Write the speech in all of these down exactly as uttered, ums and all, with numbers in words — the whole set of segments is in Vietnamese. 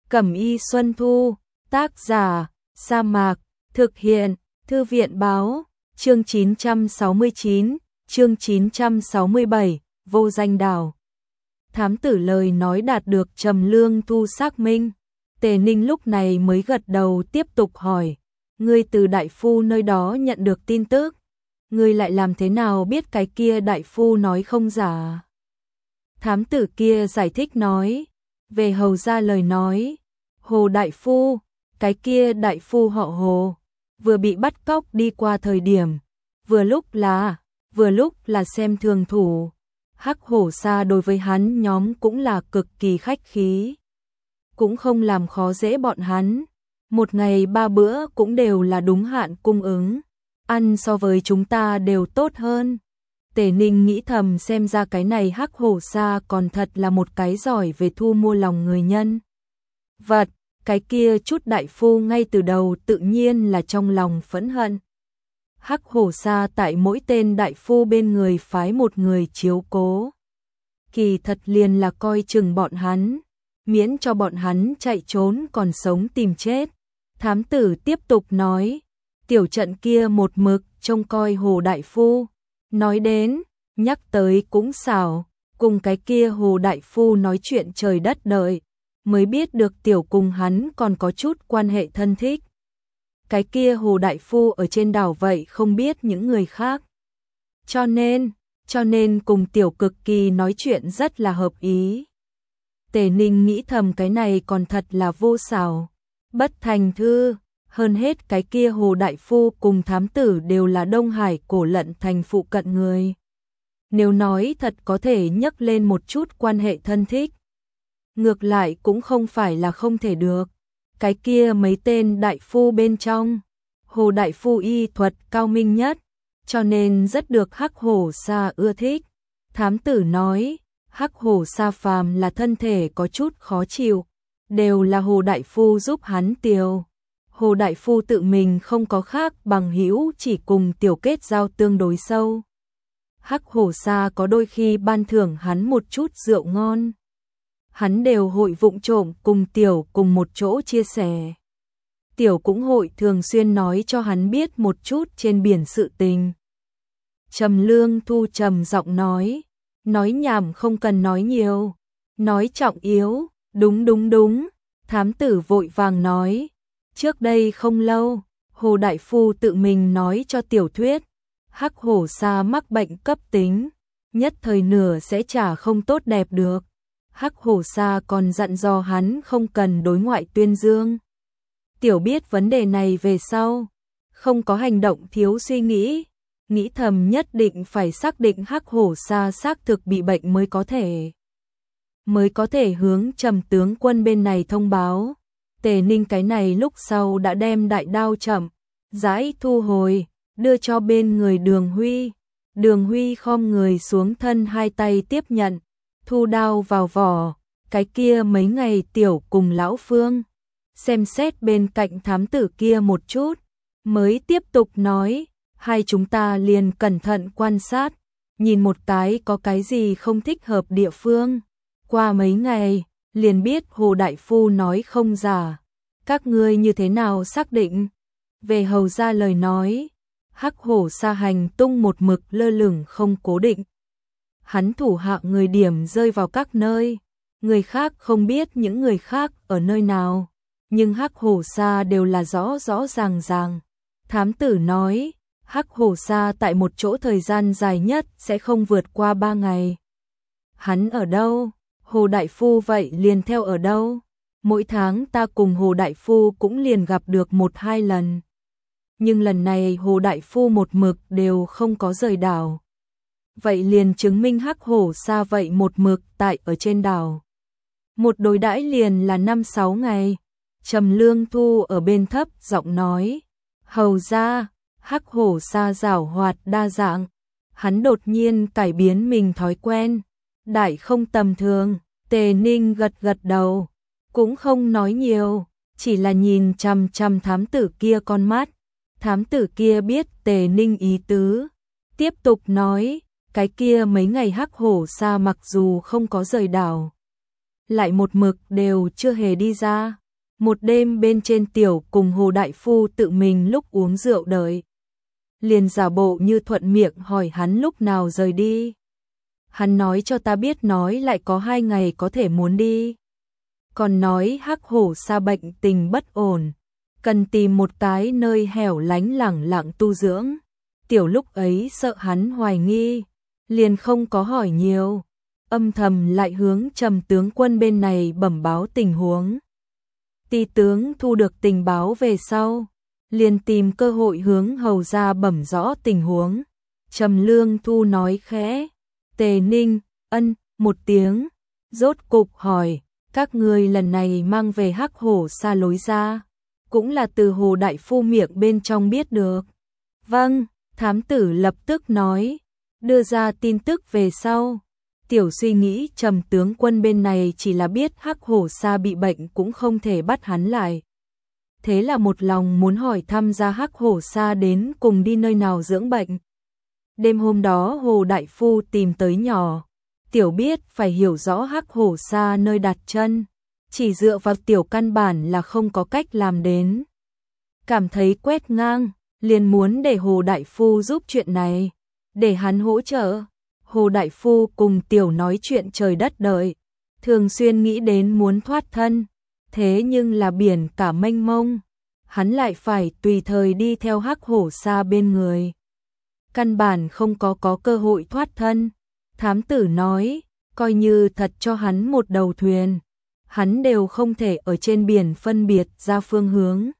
Cẩm y Xuân Thu, tác giả, Sa Mạc, thực hiện, Thư viện báo, chương chín trăm sáu mươi chín, chương chín trăm sáu mươi bảy, vô danh đảo. Thám tử lời nói đạt được Trầm Lương Thu xác minh. Tề Ninh lúc này mới gật đầu tiếp tục hỏi, ngươi từ đại phu nơi đó nhận được tin tức, ngươi lại làm thế nào biết cái kia đại phu nói không giả? Thám tử kia giải thích nói, về hầu ra lời nói, Hồ đại phu, cái kia đại phu họ Hồ, vừa bị bắt cóc đi qua thời điểm, vừa lúc là, vừa lúc là xem thường thủ. Hắc Hổ Sa đối với hắn nhóm cũng là cực kỳ khách khí, cũng không làm khó dễ bọn hắn, một ngày ba bữa cũng đều là đúng hạn cung ứng, ăn so với chúng ta đều tốt hơn. Tề Ninh nghĩ thầm, xem ra cái này Hắc Hổ Sa còn thật là một cái giỏi về thu mua lòng người nhân vật, cái kia chút đại phu ngay từ đầu tự nhiên là trong lòng phẫn hận. Hắc Hổ Sa tại mỗi tên đại phu bên người phái một người chiếu cố, kỳ thật liền là coi chừng bọn hắn, miễn cho bọn hắn chạy trốn còn sống tìm chết. Thám tử tiếp tục nói, tiểu trận kia một mực trông coi Hồ đại phu, nói đến, nhắc tới cũng xảo, cùng cái kia Hồ đại phu nói chuyện trời đất đợi, mới biết được tiểu cùng hắn còn có chút quan hệ thân thích. Cái kia Hồ đại phu ở trên đảo vậy không biết những người khác. Cho nên, cho nên cùng tiểu cực kỳ nói chuyện rất là hợp ý. Tề Ninh nghĩ thầm, cái này còn thật là vô xảo, bất thành thư. Hơn hết cái kia Hồ đại phu cùng thám tử đều là Đông Hải Cổ Lận thành phụ cận người. Nếu nói thật có thể nhắc lên một chút quan hệ thân thích, ngược lại cũng không phải là không thể được. Cái kia mấy tên đại phu bên trong, Hồ đại phu y thuật cao minh nhất, cho nên rất được Hắc Hổ Sa ưa thích. Thám tử nói, Hắc Hổ Sa phàm là thân thể có chút khó chịu, đều là Hồ đại phu giúp hắn tiêu. Hồ đại phu tự mình không có khác bằng hữu, chỉ cùng tiểu kết giao tương đối sâu. Hắc Hổ Sa có đôi khi ban thưởng hắn một chút rượu ngon, hắn đều hội vụng trộm cùng tiểu cùng một chỗ chia sẻ. Tiểu cũng hội thường xuyên nói cho hắn biết một chút trên biển sự tình. Trầm Lương Thu trầm giọng nói, nói nhảm không cần nói nhiều, nói trọng yếu. Đúng đúng đúng, thám tử vội vàng nói, trước đây không lâu, Hồ đại phu tự mình nói cho tiểu thuyết, Hắc Hổ Sa mắc bệnh cấp tính, nhất thời nửa sẽ chả không tốt đẹp được. Hắc Hổ Sa còn dặn dò hắn không cần đối ngoại tuyên dương. Tiểu biết vấn đề này về sau, không có hành động thiếu suy nghĩ, nghĩ thầm nhất định phải xác định Hắc Hổ Sa xác thực bị bệnh mới có thể mới có thể hướng Trầm tướng quân bên này thông báo. Tề Ninh cái này lúc sau đã đem đại đao chậm rãi thu hồi, đưa cho bên người Đường Huy. Đường Huy khom người xuống thân, hai tay tiếp nhận, thu đao vào vỏ. Cái kia mấy ngày tiểu cùng lão Phương xem xét bên cạnh thám tử kia một chút, mới tiếp tục nói, hai chúng ta liền cẩn thận quan sát, nhìn một cái có cái gì không thích hợp địa phương. Qua mấy ngày, liền biết Hồ đại phu nói không giả. Các ngươi như thế nào xác định? Về hầu ra lời nói, Hắc Hổ Sa hành tung một mực lơ lửng không cố định. Hắn thủ hạ người điểm rơi vào các nơi, người khác không biết những người khác ở nơi nào, nhưng Hắc Hổ Sa đều là rõ rõ ràng ràng. Thám tử nói, Hắc Hổ Sa tại một chỗ thời gian dài nhất sẽ không vượt qua ba ngày. Hắn ở đâu? Hồ đại phu vậy liền theo ở đâu? Mỗi tháng ta cùng Hồ đại phu cũng liền gặp được một hai lần. Nhưng lần này Hồ đại phu một mực đều không có rời đảo. Vậy liền chứng minh Hắc Hổ Sa vậy một mực tại ở trên đảo. Một đối đãi liền là năm sáu ngày. Trầm Lương Thu ở bên thấp giọng nói, hầu ra, Hắc Hổ Sa giảo hoạt đa dạng, hắn đột nhiên cải biến mình thói quen, đại không tầm thường. Tề Ninh gật gật đầu, cũng không nói nhiều, chỉ là nhìn chằm chằm thám tử kia con mắt. Thám tử kia biết Tề Ninh ý tứ, tiếp tục nói, cái kia mấy ngày Hắc Hổ Sa mặc dù không có rời đảo, lại một mực đều chưa hề đi ra. Một đêm bên trên Tiểu cùng Hồ Đại Phu tự mình lúc uống rượu đợi. Liền giả bộ như thuận miệng hỏi hắn lúc nào rời đi. Hắn nói cho ta biết nói lại có hai ngày có thể muốn đi. Còn nói Hắc Hổ Sa bệnh tình bất ổn, cần tìm một cái nơi hẻo lánh lẳng lặng tu dưỡng. Tiểu lúc ấy sợ hắn hoài nghi, liền không có hỏi nhiều, âm thầm lại hướng Trầm tướng quân bên này bẩm báo tình huống. Ti tướng thu được tình báo về sau, liền tìm cơ hội hướng hầu ra bẩm rõ tình huống. Trầm Lương Thu nói khẽ, Tề Ninh, ân, một tiếng, rốt cục hỏi, các ngươi lần này mang về Hắc Hổ Sa lối ra, cũng là từ Hồ Đại Phu miệng bên trong biết được. Vâng, thám tử lập tức nói, đưa ra tin tức về sau. Tiểu suy nghĩ Trầm tướng quân bên này chỉ là biết Hắc Hổ Sa bị bệnh cũng không thể bắt hắn lại. Thế là một lòng muốn hỏi thăm ra Hắc Hổ Sa đến cùng đi nơi nào dưỡng bệnh. Đêm hôm đó Hồ Đại Phu tìm tới nhỏ. Tiểu biết phải hiểu rõ Hắc Hổ Sa nơi đặt chân. Chỉ dựa vào tiểu căn bản là không có cách làm đến. Cảm thấy quét ngang, liền muốn để Hồ Đại Phu giúp chuyện này. Để hắn hỗ trợ. Hồ Đại Phu cùng tiểu nói chuyện trời đất đợi. Thường xuyên nghĩ đến muốn thoát thân. Thế nhưng là biển cả mênh mông. Hắn lại phải tùy thời đi theo Hắc Hổ Sa bên người. Căn bản không có có cơ hội thoát thân. Thám tử nói, coi như thật cho hắn một đầu thuyền, hắn đều không thể ở trên biển phân biệt ra phương hướng.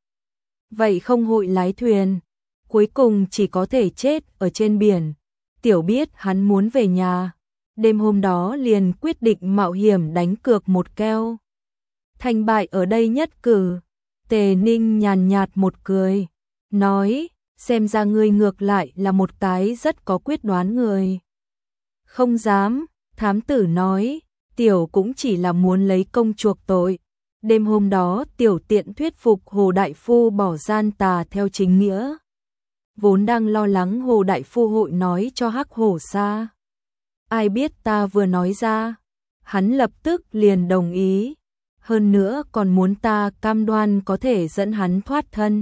Vậy không hội lái thuyền, cuối cùng chỉ có thể chết ở trên biển. Tiểu biết hắn muốn về nhà, đêm hôm đó liền quyết định mạo hiểm đánh cược một keo. Thành bại ở đây nhất cử. Tề Ninh nhàn nhạt một cười, nói, xem ra ngươi ngược lại là một cái rất có quyết đoán người. Không dám, thám tử nói, tiểu cũng chỉ là muốn lấy công chuộc tội. Đêm hôm đó tiểu tiện thuyết phục Hồ Đại Phu bỏ gian tà theo chính nghĩa. Vốn đang lo lắng Hồ Đại Phu hội nói cho Hắc Hổ Sa. Ai biết ta vừa nói ra, hắn lập tức liền đồng ý. Hơn nữa còn muốn ta cam đoan có thể dẫn hắn thoát thân.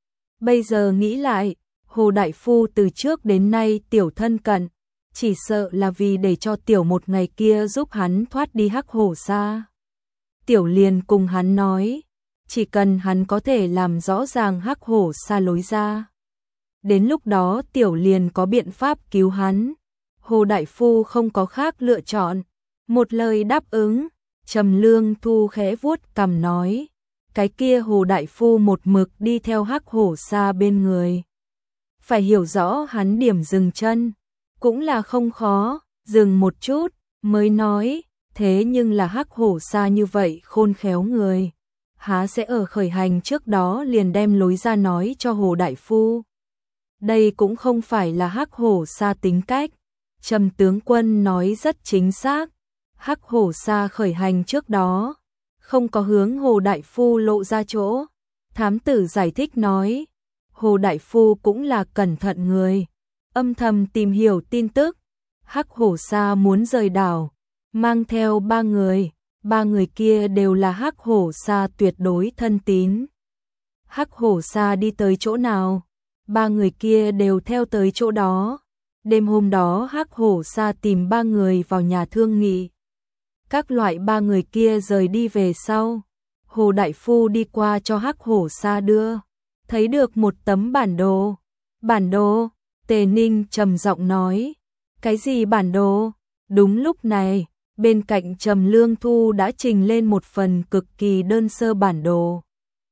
Bây giờ nghĩ lại, Hồ Đại Phu từ trước đến nay tiểu thân cận, chỉ sợ là vì để cho tiểu một ngày kia giúp hắn thoát đi Hắc Hổ Sa. Tiểu liền cùng hắn nói, chỉ cần hắn có thể làm rõ ràng Hắc Hổ Sa lối ra. Đến lúc đó tiểu liền có biện pháp cứu hắn. Hồ Đại Phu không có khác lựa chọn, một lời đáp ứng. Trầm Lương Thu khẽ vuốt cằm nói, cái kia Hồ Đại Phu một mực đi theo Hắc Hổ Sa bên người. Phải hiểu rõ hắn điểm dừng chân, cũng là không khó, dừng một chút, mới nói, thế nhưng là Hắc Hổ Sa như vậy khôn khéo người. Há sẽ ở khởi hành trước đó liền đem lối ra nói cho Hồ Đại Phu. Đây cũng không phải là Hắc Hổ Sa tính cách, Trầm tướng quân nói rất chính xác. Hắc Hổ Sa khởi hành trước đó, không có hướng Hồ Đại Phu lộ ra chỗ. Thám tử giải thích nói, Hồ Đại Phu cũng là cẩn thận người, âm thầm tìm hiểu tin tức. Hắc Hổ Sa muốn rời đảo, mang theo ba người, ba người kia đều là Hắc Hổ Sa tuyệt đối thân tín. Hắc Hổ Sa đi tới chỗ nào, ba người kia đều theo tới chỗ đó. Đêm hôm đó Hắc Hổ Sa tìm ba người vào nhà thương nghị. Các loại ba người kia rời đi về sau, Hồ Đại Phu đi qua cho Hắc Hổ Sa đưa, thấy được một tấm bản đồ. Bản đồ? Tề Ninh trầm giọng nói, cái gì bản đồ? Đúng lúc này, bên cạnh Trầm Lương Thu đã trình lên một phần cực kỳ đơn sơ bản đồ.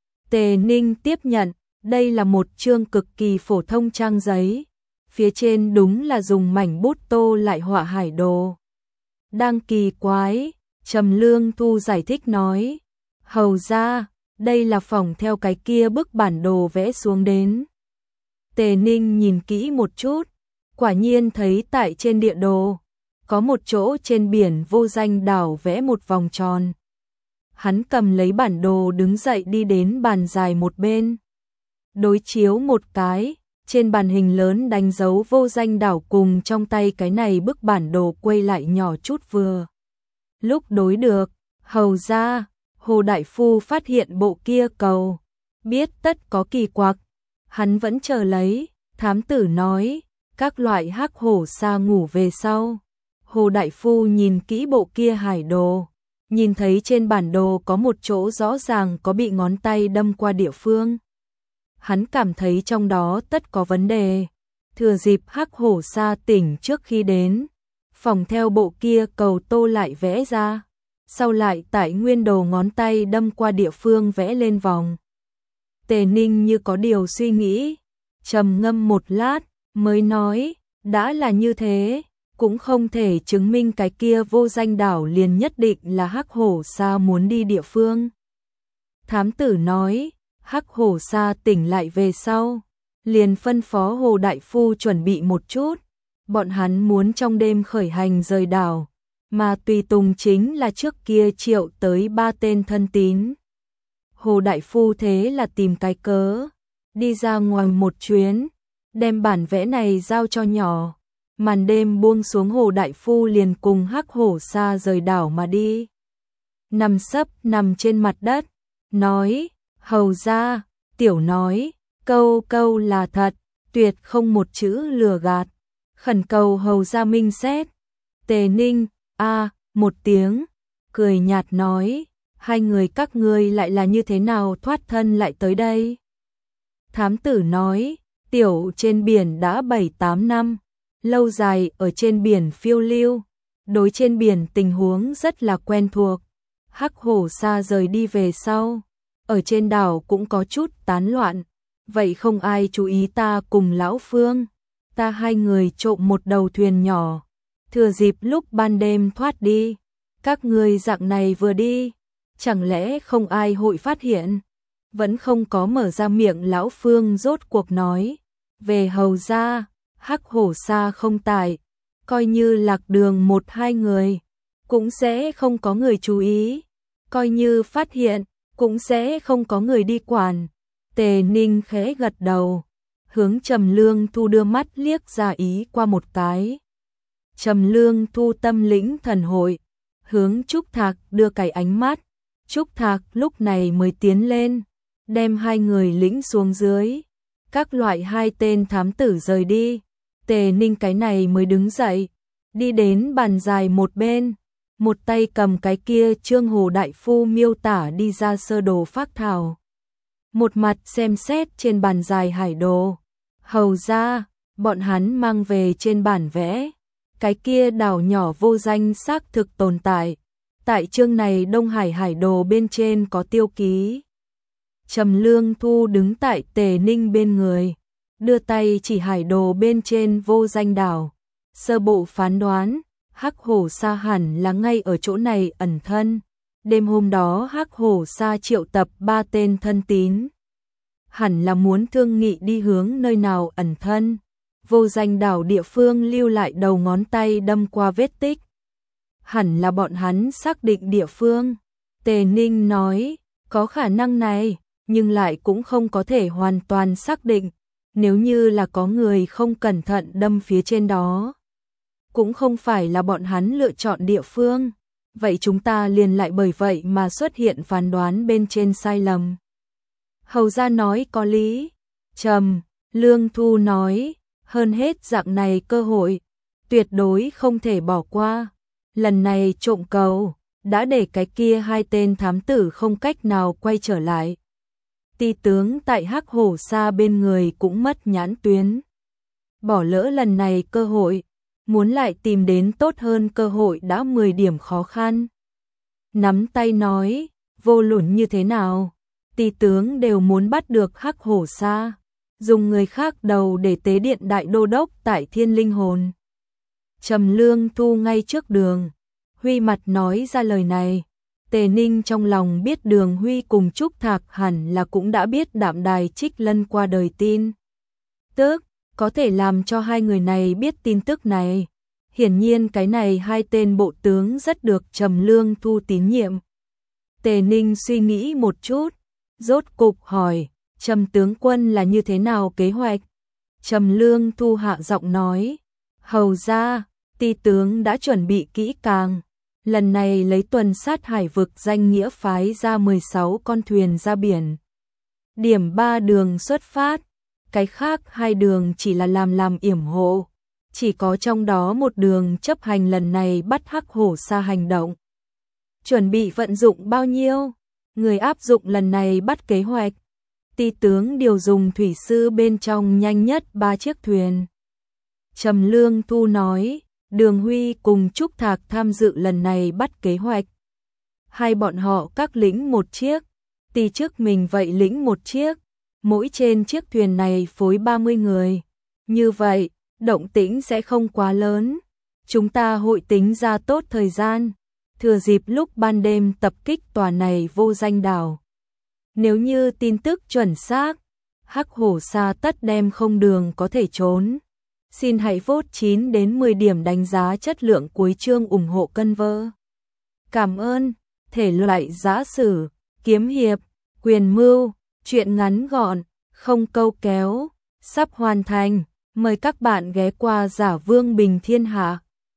Tề Ninh tiếp nhận, đây là một chương cực kỳ phổ thông trang giấy, phía trên đúng là dùng mảnh bút tô lại họa hải đồ. Đang kỳ quái, Trầm Lương Thu giải thích nói, hầu ra, đây là phỏng theo cái kia bức bản đồ vẽ xuống đến. Tề Ninh nhìn kỹ một chút, quả nhiên thấy tại trên địa đồ, có một chỗ trên biển vô danh đảo vẽ một vòng tròn. Hắn cầm lấy bản đồ đứng dậy đi đến bàn dài một bên. Đối chiếu một cái, trên màn hình lớn đánh dấu vô danh đảo cùng trong tay cái này bức bản đồ quay lại nhỏ chút vừa. Lúc đối được, Hầu ra, Hồ Đại Phu phát hiện bộ kia cầu, biết tất có kỳ quặc, hắn vẫn chờ lấy, thám tử nói, các loại hắc hổ sa ngủ về sau. Hồ Đại Phu nhìn kỹ bộ kia hải đồ, nhìn thấy trên bản đồ có một chỗ rõ ràng có bị ngón tay đâm qua địa phương. Hắn cảm thấy trong đó tất có vấn đề, thừa dịp hắc hổ sa tỉnh trước khi đến, phòng theo bộ kia cầu tô lại vẽ ra, sau lại tại nguyên đồ ngón tay đâm qua địa phương vẽ lên vòng. Tề Ninh như có điều suy nghĩ, trầm ngâm một lát, mới nói, đã là như thế, cũng không thể chứng minh cái kia vô danh đảo liền nhất định là hắc hổ sa muốn đi địa phương. Thám tử nói, hắc hổ sa tỉnh lại về sau, liền phân phó Hồ Đại Phu chuẩn bị một chút, bọn hắn muốn trong đêm khởi hành rời đảo, mà tùy tùng chính là trước kia triệu tới ba tên thân tín. Hồ Đại Phu thế là tìm cái cớ, đi ra ngoài một chuyến, đem bản vẽ này giao cho nhỏ. Màn đêm buông xuống, Hồ Đại Phu liền cùng hắc hổ sa rời đảo mà đi. Nằm sấp nằm trên mặt đất, nói, hầu ra, tiểu nói, câu câu là thật, tuyệt không một chữ lừa gạt, khẩn cầu hầu ra minh xét. Tề Ninh, a một tiếng, cười nhạt nói, hai người các ngươi lại là như thế nào thoát thân lại tới đây? Thám tử nói, tiểu trên biển đã bảy tám năm, lâu dài ở trên biển phiêu lưu, đối trên biển tình huống rất là quen thuộc. Hắc hổ sa rời đi về sau, ở trên đảo cũng có chút tán loạn, vậy không ai chú ý ta cùng lão Phương, ta hai người trộm một đầu thuyền nhỏ, thừa dịp lúc ban đêm thoát đi. Các ngươi dạng này vừa đi, chẳng lẽ không ai hội phát hiện? Vẫn không có mở ra miệng, lão Phương rốt cuộc nói, về hầu ra, hắc hổ sa không tại, coi như lạc đường một hai người, cũng sẽ không có người chú ý, coi như phát hiện, cũng sẽ không có người đi quản. Tề Ninh khẽ gật đầu, hướng Trầm Lương Thu đưa mắt liếc ra ý qua một cái. Trầm Lương Thu tâm lĩnh thần hội, hướng Trúc Thạc đưa cái ánh mắt, Trúc Thạc lúc này mới tiến lên, đem hai người lĩnh xuống dưới, các loại hai tên thám tử rời đi. Tề Ninh cái này mới đứng dậy, đi đến bàn dài một bên, một tay cầm cái kia chương Hồ Đại Phu miêu tả đi ra sơ đồ phác thảo, một mặt xem xét trên bàn dài hải đồ. Hầu ra, bọn hắn mang về trên bản vẽ, cái kia đảo nhỏ vô danh xác thực tồn tại, tại chương này Đông Hải hải đồ bên trên có tiêu ký. Trầm Lương Thu đứng tại Tề Ninh bên người, đưa tay chỉ hải đồ bên trên vô danh đảo, sơ bộ phán đoán, hắc hổ sa hẳn là ngay ở chỗ này ẩn thân. Đêm hôm đó hắc hổ sa triệu tập ba tên thân tín, hẳn là muốn thương nghị đi hướng nơi nào ẩn thân. Vô danh đảo địa phương lưu lại đầu ngón tay đâm qua vết tích, hẳn là bọn hắn xác định địa phương. Tề Ninh nói, có khả năng này, nhưng lại cũng không có thể hoàn toàn xác định. Nếu như là có người không cẩn thận đâm phía trên đó, cũng không phải là bọn hắn lựa chọn địa phương, vậy chúng ta liền lại bởi vậy mà xuất hiện phán đoán bên trên sai lầm. Hầu ra nói có lý. Trầm Lương Thu nói, hơn hết dạng này cơ hội, tuyệt đối không thể bỏ qua. Lần này trộm cầu, đã để cái kia hai tên thám tử không cách nào quay trở lại. Ti tướng tại hắc hổ sa bên người cũng mất nhãn tuyến. Bỏ lỡ lần này cơ hội, muốn lại tìm đến tốt hơn cơ hội đã mười điểm khó khăn. Nắm tay nói, vô luận như thế nào, ti tướng đều muốn bắt được hắc hổ sa, dùng người khác đầu để tế điện đại đô đốc tại Thiên Linh Hồn. Trầm Lương Thu ngay trước Đường Huy mặt nói ra lời này. Tề Ninh trong lòng biết Đường Huy cùng Trúc Thạc hẳn là cũng đã biết Đạm Đài Trích Lân qua đời tin tức, có thể làm cho hai người này biết tin tức này. Hiển nhiên cái này hai tên bộ tướng rất được Trầm Lương Thu tín nhiệm. Tề Ninh suy nghĩ một chút, rốt cục hỏi, Trầm tướng quân là như thế nào kế hoạch? Trầm Lương Thu hạ giọng nói, hầu ra, ti tướng đã chuẩn bị kỹ càng, lần này lấy tuần sát hải vực danh nghĩa phái ra mười sáu con thuyền ra biển. Điểm ba đường xuất phát, cái khác hai đường chỉ là làm làm yểm hộ, chỉ có trong đó một đường chấp hành lần này bắt Hắc Hổ Sa hành động. Chuẩn bị vận dụng bao nhiêu? Người áp dụng lần này bắt kế hoạch. Ti tướng điều dùng thủy sư bên trong nhanh nhất ba chiếc thuyền. Trầm Lương Thu nói, Đường Huy cùng Trúc Thạc tham dự lần này bắt kế hoạch. Hai bọn họ các lĩnh một chiếc, Ti trước mình vậy lĩnh một chiếc, mỗi trên chiếc thuyền này phối ba mươi người. Như vậy, động tĩnh sẽ không quá lớn. Chúng ta hội tính ra tốt thời gian, thừa dịp lúc ban đêm tập kích tòa này vô danh đảo. Nếu như tin tức chuẩn xác, Hắc Hổ Sa tất đem không đường có thể trốn. Xin hãy vote chín đến mười điểm đánh giá chất lượng cuối chương ủng hộ cân vơ. Cảm ơn. Thể loại giã sử, kiếm hiệp, quyền mưu, truyện ngắn gọn, không câu kéo, sắp hoàn thành. Mời các bạn ghé qua Giả Vương Bình Thiên Hạ.